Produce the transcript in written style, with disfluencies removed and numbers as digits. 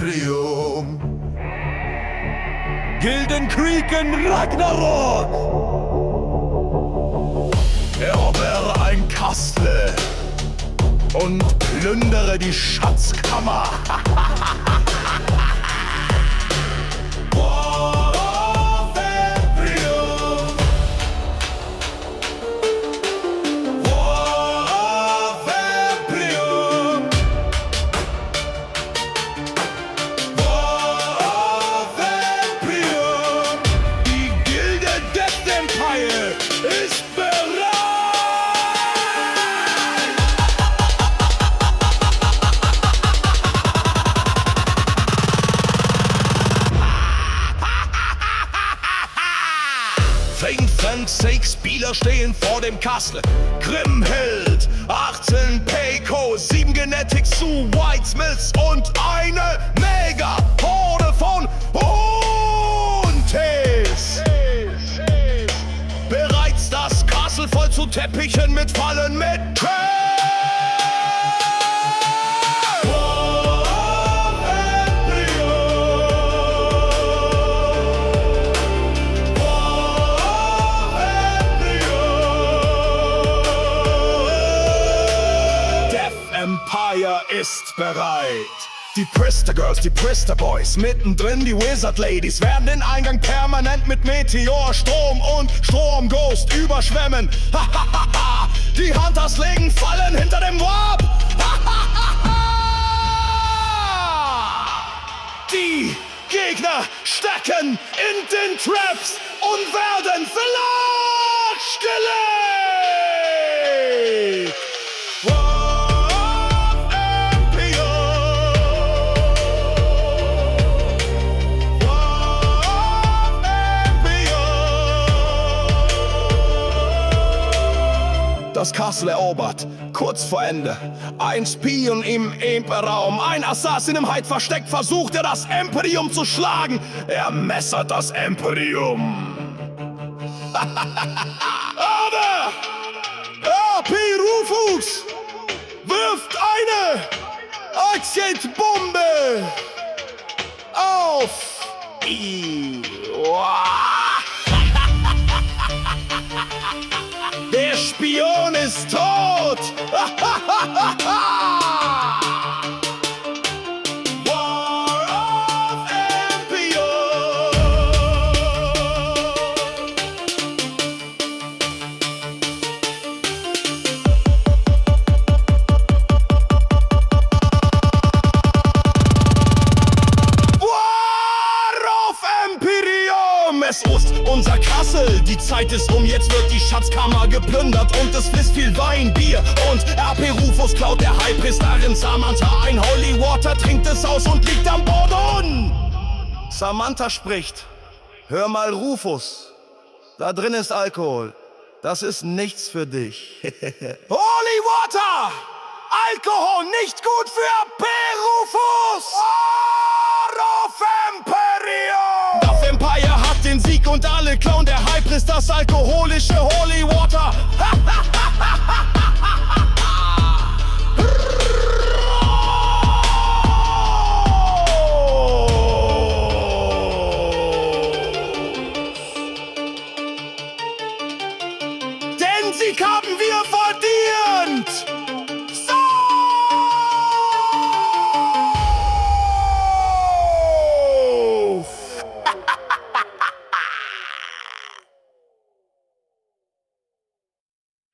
Imperium. Gilden Krieg in Ragnarok. Erobere ein Castle und plündere die Schatzkammer. War of Imperium. War of Imperium. War of Imperium. Die Gilde Death Empire ist bereit. Sechs Spieler stehen vor dem Castle. Grimhild, 18 Payco, 7 Genetics zu Whitesmiths und eine Mega-Horde von Huntes. Bereits das Castle voll zu Teppichen mit Fallen mit Empire ist bereit. Die Priester Girls, die Priester Boys, mittendrin die Wizard Ladies werden den Eingang permanent mit Meteorstrom und Stromghost überschwemmen. Die Hunters legen Fallen hinter dem Warp. Die Gegner stecken in den Traps und werden flachgelegt. Das Castle erobert, kurz vor Ende. Ein Spion im Imperraum, ein Assassin im Hyde versteckt, versucht er das Imperium zu schlagen. Er messert das Imperium. Aber RP Rufus wirft eine Akzentbombe auf ihn. Der Spion ist tot! War of Imperium. War of Imperium! Es ist unser Castle, die Zeit ist jetzt wird die Schatzkammer geplündert und es fließt viel Wein, Bier und RP Rufus klaut der High-Priesterin Samantha ein Holy Water, trinkt es aus und liegt am Boden. Samantha spricht: Hör mal, Rufus, da drin ist Alkohol, das ist nichts für dich. Holy Water! Alkohol nicht gut für RP Rufus! War of Imperium! Death Empire hat den Sieg und alle klauen der Hype ist das alkoholische Holy Water.